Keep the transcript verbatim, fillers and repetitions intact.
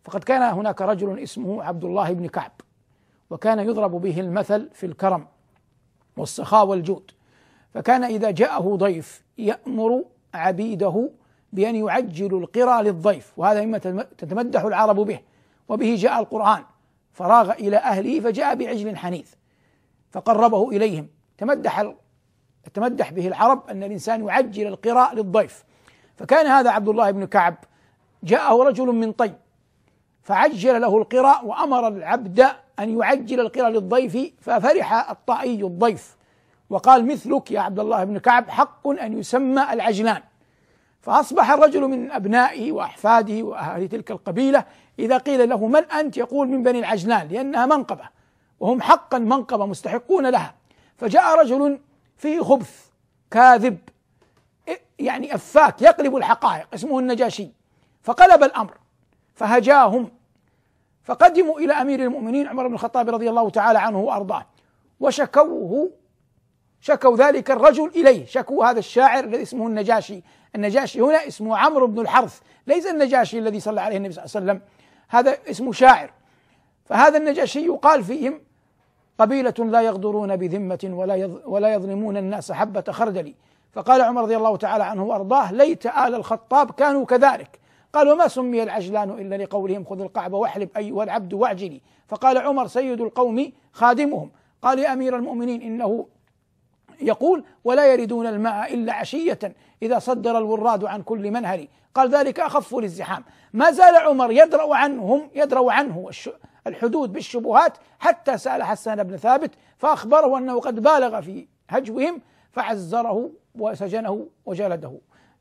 فقد كان هناك رجل اسمه عبد الله بن كعب، وكان يضرب به المثل في الكرم والسخاء والجود. فكان إذا جاءه ضيف يأمر عبيده بأن يعجلوا القرى للضيف، وهذا مما تتمدح العرب به، وبه جاء القرآن. فراغ إلى أهله فجاء بعجل حنيذ فقربه إليهم. تمدح تمدح به العرب أن الإنسان يعجل القراء للضيف. فكان هذا عبد الله بن كعب جاءه رجل من طي فعجل له القراء، وأمر العبد أن يعجل القراء للضيف، ففرح الطائي الضيف وقال: مثلك يا عبد الله بن كعب حق أن يسمى العجلان. فأصبح الرجل من أبنائه وأحفاده وأهل تلك القبيلة إذا قيل له: من أنت؟ يقول: من بني العجلان، لأنها منقبة وهم حقا منقبة مستحقون لها. فجاء رجل فيه خبث كاذب يعني أفاك يقلب الحقائق اسمه النجاشي، فقلب الأمر فهجاهم، فقدموا إلى أمير المؤمنين عمر بن الخطاب رضي الله تعالى عنه وأرضاه، وشكوه شكوا ذلك الرجل إليه، شكوا هذا الشاعر الذي اسمه النجاشي. النجاشي هنا اسمه عمرو بن الحرث، ليس النجاشي الذي صلى عليه النبي صلى الله عليه وسلم، هذا اسمه شاعر. فهذا النجاشي يقال فيهم: قبيلة لا يغدرون بذمة ولا ولا يظلمون الناس حبة خردل. فقال عمر رضي الله تعالى عنه وأرضاه: ليت آل الخطاب كانوا كذلك. قال: وما سمي العجلان إلا لقولهم خذ القعب واحلب أيها العبد واعجلي. فقال عمر: سيد القوم خادمهم. قال: يا أمير المؤمنين إنه يقول: ولا يردون الماء إلا عشية إذا صدر الوراد عن كل منهل. قال: ذلك أخف للزحام. ما زال عمر يدرأ عنهم يدرأ عنه الحدود بالشبهات حتى سأل حسان بن ثابت فأخبره أنه قد بالغ في هجوهم، فعزره وسجنه وجلده.